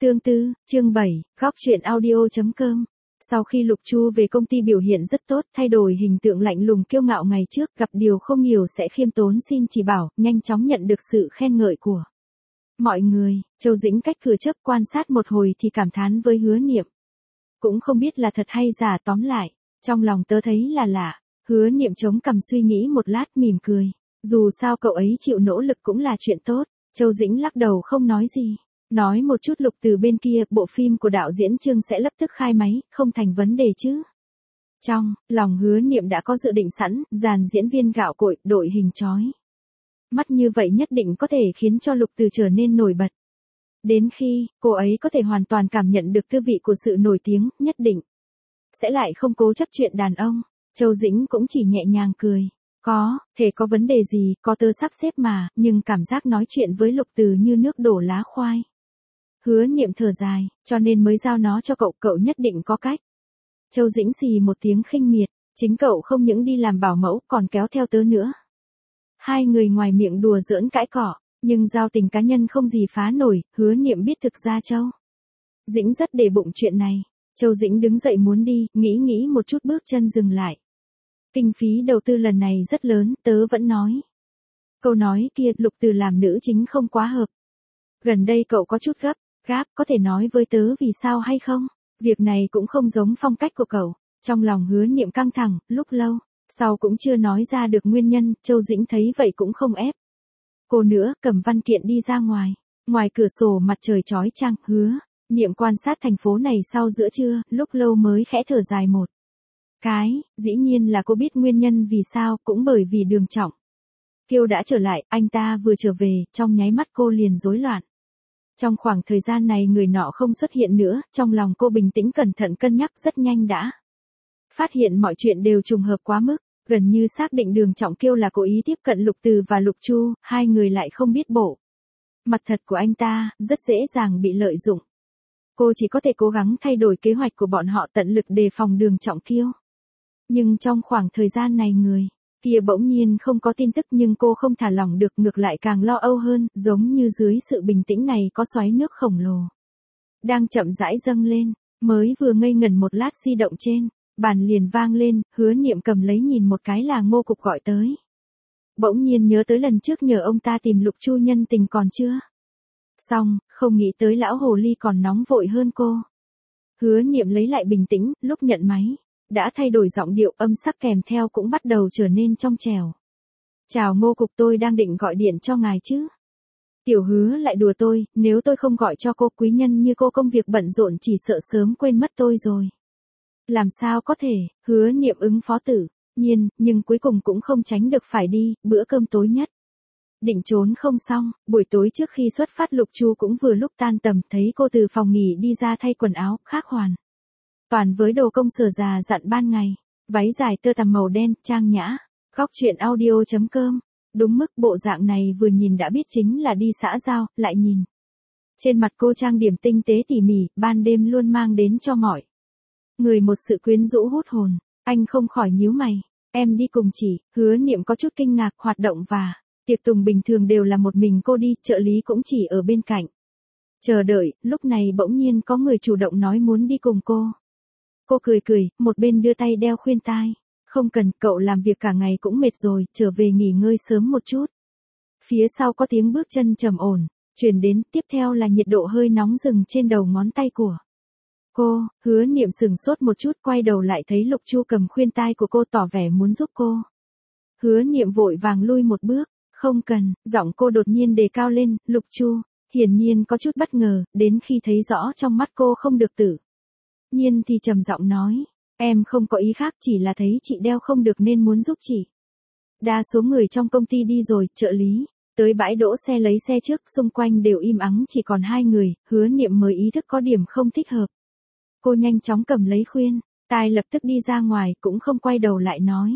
Tương tư, chương 7, góc truyện audio.com. Sau khi Lục Chu về công ty biểu hiện rất tốt, thay đổi hình tượng lạnh lùng kiêu ngạo ngày trước, gặp điều không nhiều sẽ khiêm tốn xin chỉ bảo, nhanh chóng nhận được sự khen ngợi của mọi người. Châu Dĩnh cách cửa chớp quan sát một hồi thì cảm thán với Hứa Niệm. Cũng không biết là thật hay giả, tóm lại, trong lòng tớ thấy là lạ. Hứa Niệm chống cằm suy nghĩ một lát mỉm cười. Dù sao cậu ấy chịu nỗ lực cũng là chuyện tốt. Châu Dĩnh lắc đầu không nói gì. Nói một chút Lục từ bên kia, bộ phim của đạo diễn Trương sẽ lập tức khai máy, không thành vấn đề chứ. Trong lòng Hứa Niệm đã có dự định sẵn, dàn diễn viên gạo cội, đội hình chói mắt như vậy nhất định có thể khiến cho Lục Từ trở nên nổi bật. Đến khi cô ấy có thể hoàn toàn cảm nhận được tư vị của sự nổi tiếng, nhất định sẽ lại không cố chấp chuyện đàn ông. Châu Dĩnh cũng chỉ nhẹ nhàng cười. Có thể có vấn đề gì, có tớ sắp xếp mà, nhưng cảm giác nói chuyện với Lục Từ như nước đổ lá khoai. Hứa Niệm thở dài, cho nên mới giao nó cho cậu, cậu nhất định có cách. Châu Dĩnh xì một tiếng khinh miệt, chính cậu không những đi làm bảo mẫu còn kéo theo tớ nữa. Hai người ngoài miệng đùa giỡn cãi cọ, nhưng giao tình cá nhân không gì phá nổi. Hứa Niệm biết thực ra Châu Dĩnh rất để bụng chuyện này. Châu Dĩnh đứng dậy muốn đi, nghĩ một chút bước chân dừng lại. Kinh phí đầu tư lần này rất lớn, tớ vẫn nói. Câu nói kia, Lục Từ làm nữ chính không quá hợp. Gần đây cậu có chút gáp, có thể nói với tớ vì sao hay không? Việc này cũng không giống phong cách của cậu. Trong lòng Hứa Niệm căng thẳng, lúc lâu, sau cũng chưa nói ra được nguyên nhân. Châu Dĩnh thấy vậy cũng không ép cô nữa, cầm văn kiện đi ra ngoài. Ngoài cửa sổ mặt trời chói chang, Hứa Niệm quan sát thành phố này sau giữa trưa, lúc lâu mới khẽ thở dài một cái. Dĩ nhiên là cô biết nguyên nhân vì sao, cũng bởi vì Đường Trọng Kiêu đã trở lại. Anh ta vừa trở về, trong nháy mắt cô liền rối loạn. Trong khoảng thời gian này người nọ không xuất hiện nữa, trong lòng cô bình tĩnh cẩn thận cân nhắc, rất nhanh đã phát hiện mọi chuyện đều trùng hợp quá mức, gần như xác định Đường Trọng Kiêu là cố ý tiếp cận Lục Từ và Lục Chu, hai người lại không biết bộ mặt thật của anh ta, rất dễ dàng bị lợi dụng. Cô chỉ có thể cố gắng thay đổi kế hoạch của bọn họ, tận lực đề phòng Đường Trọng Kiêu. Nhưng trong khoảng thời gian này người kia bỗng nhiên không có tin tức, nhưng cô không thả lỏng được, ngược lại càng lo âu hơn, giống như dưới sự bình tĩnh này có xoáy nước khổng lồ đang chậm rãi dâng lên. Mới vừa ngây ngẩn một lát, di động trên bàn liền vang lên. Hứa Niệm cầm lấy nhìn một cái là Ngô Cục gọi tới. Bỗng nhiên nhớ tới lần trước nhờ ông ta tìm Lục Chu nhân tình còn chưa xong, không nghĩ tới lão hồ ly còn nóng vội hơn cô. Hứa Niệm lấy lại bình tĩnh, lúc nhận máy đã thay đổi giọng điệu, âm sắc kèm theo cũng bắt đầu trở nên trong trẻo. Chào Ngô Cục, tôi đang định gọi điện cho ngài chứ. Tiểu Hứa lại đùa tôi, nếu tôi không gọi cho cô, quý nhân như cô công việc bận rộn chỉ sợ sớm quên mất tôi rồi. Làm sao có thể? Hứa Niệm ứng phó tự nhiên, nhưng cuối cùng cũng không tránh được phải đi. Bữa cơm tối nhất định trốn không xong, buổi tối trước khi xuất phát Lục Chu cũng vừa lúc tan tầm, thấy cô từ phòng nghỉ đi ra thay quần áo, khác hoàn toàn với đồ công sở già dặn ban ngày. Váy dài tơ tằm màu đen, trang nhã. Góc truyện audio.com. Đúng mức, bộ dạng này vừa nhìn đã biết chính là đi xã giao, lại nhìn trên mặt cô trang điểm tinh tế tỉ mỉ, ban đêm luôn mang đến cho mọi người một sự quyến rũ hút hồn. Anh không khỏi nhíu mày. Em đi cùng chị. Hứa Niệm có chút kinh ngạc, hoạt động và tiệc tùng bình thường đều là một mình cô đi, trợ lý cũng chỉ ở bên cạnh chờ đợi. Lúc này bỗng nhiên có người chủ động nói muốn đi cùng cô. Cô cười, một bên đưa tay đeo khuyên tai. Không cần, cậu làm việc cả ngày cũng mệt rồi, trở về nghỉ ngơi sớm một chút. Phía sau có tiếng bước chân trầm ổn truyền đến, tiếp theo là nhiệt độ hơi nóng dừng trên đầu ngón tay của cô. Hứa Niệm sừng sốt một chút, quay đầu lại thấy Lục Chu cầm khuyên tai của cô, tỏ vẻ muốn giúp cô. Hứa Niệm vội vàng lui một bước. Không cần, giọng cô đột nhiên đề cao lên. Lục Chu hiển nhiên có chút bất ngờ, đến khi thấy rõ trong mắt cô không được tự nhiên thì trầm giọng nói, em không có ý khác, chỉ là thấy chị đeo không được nên muốn giúp chị. Đa số người trong công ty đi rồi, trợ lý tới bãi đỗ xe lấy xe trước, xung quanh đều im ắng, chỉ còn hai người. Hứa Niệm mới ý thức có điểm không thích hợp. Cô nhanh chóng cầm lấy khuyên tai, lập tức đi ra ngoài, cũng không quay đầu lại nói,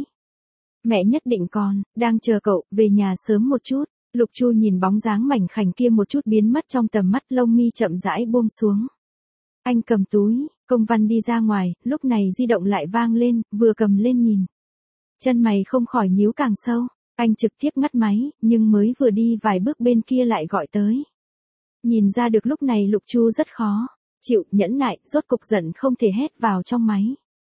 mẹ nhất định còn đang chờ cậu, về nhà sớm một chút. Lục Chu nhìn bóng dáng mảnh khảnh kia một chút biến mất trong tầm mắt, lông mi chậm rãi buông xuống. Anh cầm túi công văn đi ra ngoài, lúc này di động lại vang lên, vừa cầm lên nhìn, chân mày không khỏi nhíu càng sâu. Anh trực tiếp ngắt máy, nhưng mới vừa đi vài bước bên kia lại gọi tới. Nhìn ra được lúc này Lục Chu rất khó chịu, nhẫn nại, rốt cục giận không thể hét vào trong máy.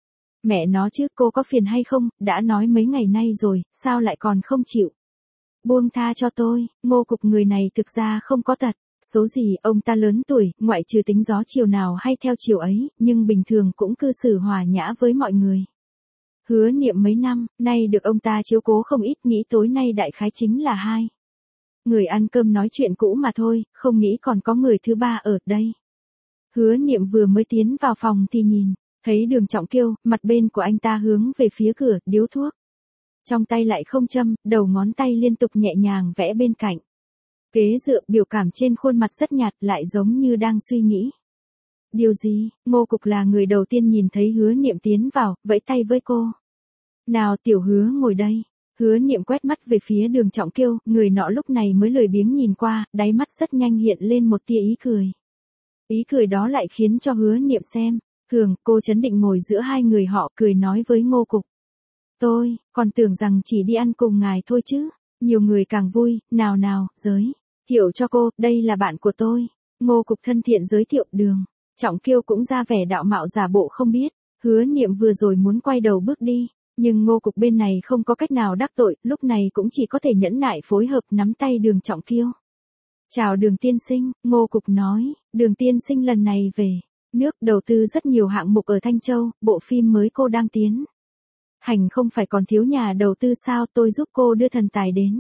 Mẹ nó chứ, cô có phiền hay không, đã nói mấy ngày nay rồi, sao lại còn không chịu. Buông tha cho tôi, Ngô Cục người này thực ra không có tật. Số gì, ông ta lớn tuổi, ngoại trừ tính gió chiều nào hay theo chiều ấy, nhưng bình thường cũng cư xử hòa nhã với mọi người. Hứa Niệm mấy năm, nay được ông ta chiếu cố không ít, nghĩ tối nay đại khái chính là hai người ăn cơm nói chuyện cũ mà thôi, không nghĩ còn có người thứ ba ở đây. Hứa Niệm vừa mới tiến vào phòng thì nhìn thấy Đường Trọng Kiêu, mặt bên của anh ta hướng về phía cửa, điếu thuốc. Trong tay lại không châm, đầu ngón tay liên tục nhẹ nhàng vẽ bên cạnh. Kế dựa, biểu cảm trên khuôn mặt rất nhạt, lại giống như đang suy nghĩ. Điều gì? Ngô Cục là người đầu tiên nhìn thấy Hứa Niệm tiến vào, vẫy tay với cô. Nào Tiểu Hứa ngồi đây. Hứa Niệm quét mắt về phía Đường Trọng Kiêu, người nọ lúc này mới lười biếng nhìn qua, đáy mắt rất nhanh hiện lên một tia ý cười. Ý cười đó lại khiến cho Hứa Niệm xem. Thường, cô chấn định ngồi giữa hai người họ, cười nói với Ngô Cục. Tôi, còn tưởng rằng chỉ đi ăn cùng ngài thôi chứ. Nhiều người càng vui, nào nào, giới thiệu cho cô, đây là bạn của tôi. Ngô Cục thân thiện giới thiệu. Đường Trọng Kiêu cũng ra vẻ đạo mạo giả bộ không biết. Hứa Niệm vừa rồi muốn quay đầu bước đi, nhưng Ngô Cục bên này không có cách nào đắc tội, lúc này cũng chỉ có thể nhẫn nại phối hợp nắm tay Đường Trọng Kiêu. Chào Đường tiên sinh, Ngô Cục nói, Đường tiên sinh lần này về nước đầu tư rất nhiều hạng mục ở Thanh Châu, bộ phim mới cô đang tiến hành không phải còn thiếu nhà đầu tư sao, tôi giúp cô đưa thần tài đến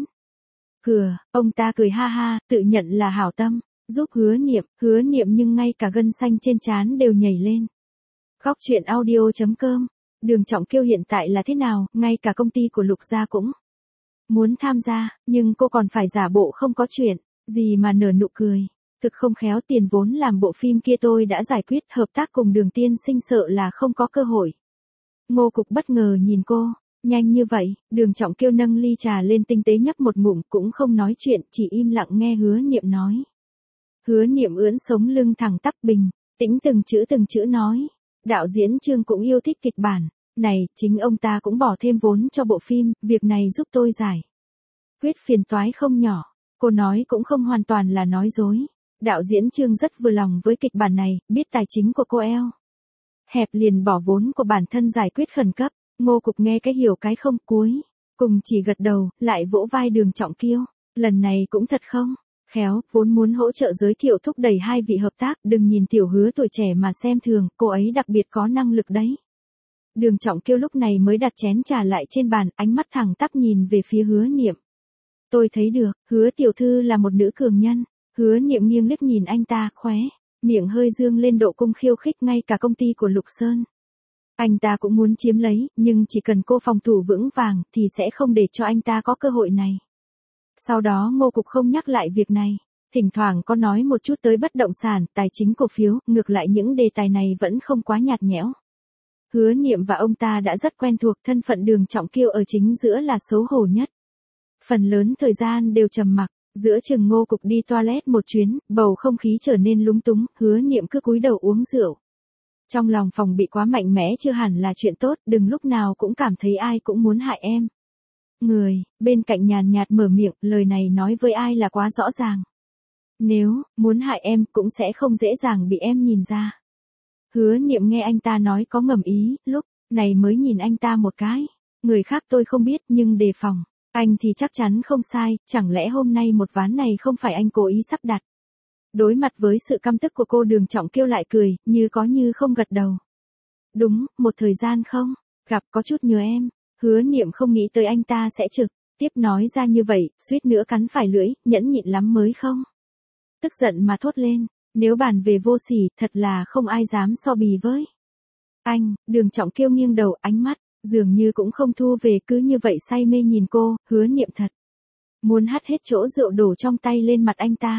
cửa. Ông ta cười ha ha, tự nhận là hảo tâm, giúp Hứa Niệm nhưng ngay cả gân xanh trên trán đều nhảy lên. Góc truyện audio.com. Đường Trọng Kiêu hiện tại là thế nào, ngay cả công ty của Lục gia cũng muốn tham gia, nhưng cô còn phải giả bộ không có chuyện gì mà nở nụ cười. Thực không khéo, tiền vốn làm bộ phim kia tôi đã giải quyết, hợp tác cùng Đường tiên sinh sợ là không có cơ hội. Ngô Cục bất ngờ nhìn cô, nhanh như vậy. Đường Trọng Kiêu nâng ly trà lên tinh tế nhấp một ngụm, cũng không nói chuyện, chỉ im lặng nghe Hứa Niệm nói. Hứa Niệm ưỡn sống lưng thẳng tắp bình tĩnh từng chữ nói. Đạo diễn Trương cũng yêu thích kịch bản này, chính ông ta cũng bỏ thêm vốn cho bộ phim, việc này giúp tôi giải quyết phiền toái không nhỏ. Cô nói cũng không hoàn toàn là nói dối. Đạo diễn Trương rất vừa lòng với kịch bản này, biết tài chính của cô eo hẹp liền bỏ vốn của bản thân giải quyết khẩn cấp. Ngô Cục nghe cái hiểu cái không, cuối cùng chỉ gật đầu, lại vỗ vai Đường Trọng Kiêu. Lần này cũng thật không khéo, vốn muốn hỗ trợ giới thiệu thúc đẩy hai vị hợp tác, đừng nhìn Tiểu Hứa tuổi trẻ mà xem thường, cô ấy đặc biệt có năng lực đấy. Đường Trọng Kiêu lúc này mới đặt chén trà lại trên bàn, ánh mắt thẳng tắp nhìn về phía Hứa Niệm. Tôi thấy được, Hứa tiểu thư là một nữ cường nhân. Hứa Niệm nghiêng liếc nhìn anh ta, khóe miệng hơi dương lên độ cung khiêu khích, ngay cả công ty của Lục Sơn anh ta cũng muốn chiếm lấy, nhưng chỉ cần cô phòng thủ vững vàng thì sẽ không để cho anh ta có cơ hội này. Sau đó Ngô Cục không nhắc lại việc này, thỉnh thoảng có nói một chút tới bất động sản, tài chính cổ phiếu, ngược lại những đề tài này vẫn không quá nhạt nhẽo. Hứa Niệm và ông ta đã rất quen thuộc, thân phận Đường Trọng Kiêu ở chính giữa là xấu hổ nhất. Phần lớn thời gian đều trầm mặc. Giữa chừng Ngô Cục đi toilet một chuyến, bầu không khí trở nên lúng túng, Hứa Niệm cứ cúi đầu uống rượu. Trong lòng phòng bị quá mạnh mẽ chưa hẳn là chuyện tốt, đừng lúc nào cũng cảm thấy ai cũng muốn hại em. Người bên cạnh nhàn nhạt mở miệng, lời này nói với ai là quá rõ ràng. Nếu muốn hại em cũng sẽ không dễ dàng bị em nhìn ra. Hứa Niệm nghe anh ta nói có ngầm ý, lúc này mới nhìn anh ta một cái. Người khác tôi không biết nhưng đề phòng. Anh thì chắc chắn không sai, chẳng lẽ hôm nay một ván này không phải anh cố ý sắp đặt. Đối mặt với sự căm tức của cô, Đường Trọng Kiêu lại cười, như có như không gật đầu. Đúng, một thời gian không gặp có chút nhớ em. Hứa Niệm không nghĩ tới anh ta sẽ trực tiếp nói ra như vậy, suýt nữa cắn phải lưỡi, nhẫn nhịn lắm mới không tức giận mà thốt lên. Nếu bàn về vô sỉ, thật là không ai dám so bì với anh. Đường Trọng Kiêu nghiêng đầu, ánh mắt dường như cũng không thu về, cứ như vậy say mê nhìn cô. Hứa Niệm thật muốn hắt hết chỗ rượu đổ trong tay lên mặt anh ta.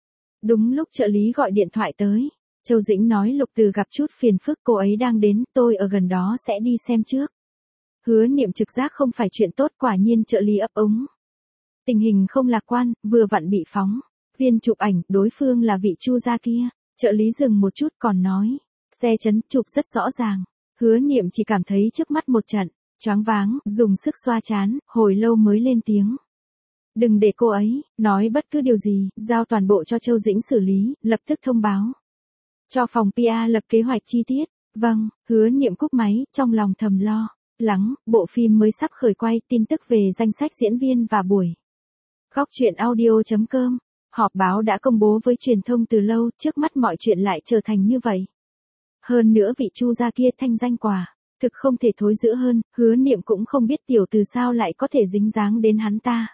Đúng lúc trợ lý gọi điện thoại tới, Châu Dĩnh nói Lục Từ gặp chút phiền phức, cô ấy đang đến, tôi ở gần đó sẽ đi xem trước. Hứa Niệm trực giác không phải chuyện tốt, quả nhiên trợ lý ấp úng. Tình hình không lạc quan, vừa vặn bị phóng viên chụp ảnh, đối phương là vị Chu gia kia. Trợ lý dừng một chút còn nói, xe chấn chụp rất rõ ràng. Hứa Niệm chỉ cảm thấy trước mắt một trận choáng váng, dùng sức xoa trán, hồi lâu mới lên tiếng. Đừng để cô ấy nói bất cứ điều gì, giao toàn bộ cho Châu Dĩnh xử lý, lập tức thông báo. Cho phòng PR lập kế hoạch chi tiết. Vâng, Hứa Niệm cúp máy, trong lòng thầm lo lắng, bộ phim mới sắp khởi quay, tin tức về danh sách diễn viên và buổi. Góc truyện audio.com. Họp báo đã công bố với truyền thông từ lâu, trước mắt mọi chuyện lại trở thành như vậy. Hơn nữa vị Chu gia kia thanh danh quả, thực không thể thối rữa hơn, Hứa Niệm cũng không biết tiểu từ sao lại có thể dính dáng đến hắn ta.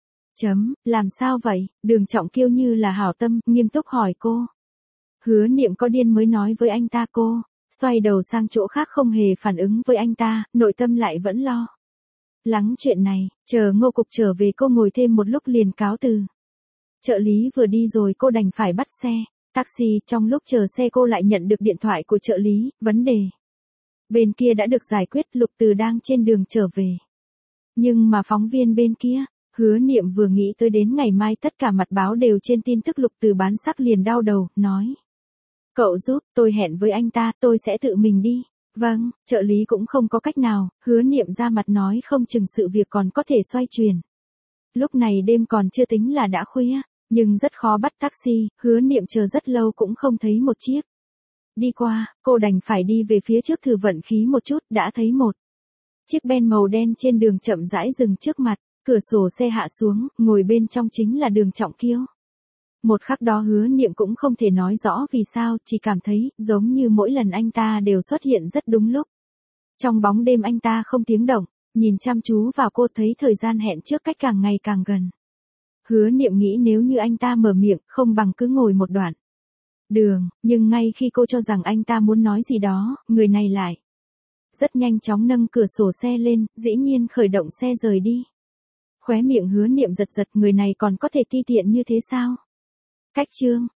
Làm sao vậy? Đường Trọng Kiêu như là hảo tâm, nghiêm túc hỏi cô. Hứa Niệm có điên mới nói với anh ta cô, xoay đầu sang chỗ khác không hề phản ứng với anh ta, nội tâm lại vẫn lo lắng chuyện này, chờ Ngô Cục trở về cô ngồi thêm một lúc liền cáo từ. Trợ lý vừa đi rồi cô đành phải bắt xe, taxi, trong lúc chờ xe cô lại nhận được điện thoại của trợ lý, vấn đề bên kia đã được giải quyết, Lục Từ đang trên đường trở về. Nhưng mà phóng viên bên kia, Hứa Niệm vừa nghĩ tới đến ngày mai tất cả mặt báo đều trên tin tức Lục Từ bán sắc liền đau đầu, nói. Cậu giúp, tôi hẹn với anh ta, tôi sẽ tự mình đi. Vâng, trợ lý cũng không có cách nào, Hứa Niệm ra mặt nói không chừng sự việc còn có thể xoay chuyển. Lúc này đêm còn chưa tính là đã khuya, nhưng rất khó bắt taxi, Hứa Niệm chờ rất lâu cũng không thấy một chiếc. Đi qua, cô đành phải đi về phía trước thử vận khí một chút, đã thấy một chiếc Ben màu đen trên đường chậm rãi dừng trước mặt, cửa sổ xe hạ xuống, ngồi bên trong chính là Đường Trọng Kiêu. Một khắc đó Hứa Niệm cũng không thể nói rõ vì sao, chỉ cảm thấy giống như mỗi lần anh ta đều xuất hiện rất đúng lúc. Trong bóng đêm anh ta không tiếng động, nhìn chăm chú vào cô, thấy thời gian hẹn trước cách càng ngày càng gần. Hứa Niệm nghĩ nếu như anh ta mở miệng, không bằng cứ ngồi một đoạn đường, nhưng ngay khi cô cho rằng anh ta muốn nói gì đó, người này lại rất nhanh chóng nâng cửa sổ xe lên, dĩ nhiên khởi động xe rời đi. Khóe miệng Hứa Niệm giật giật, người này còn có thể ti tiện như thế sao? Cách chương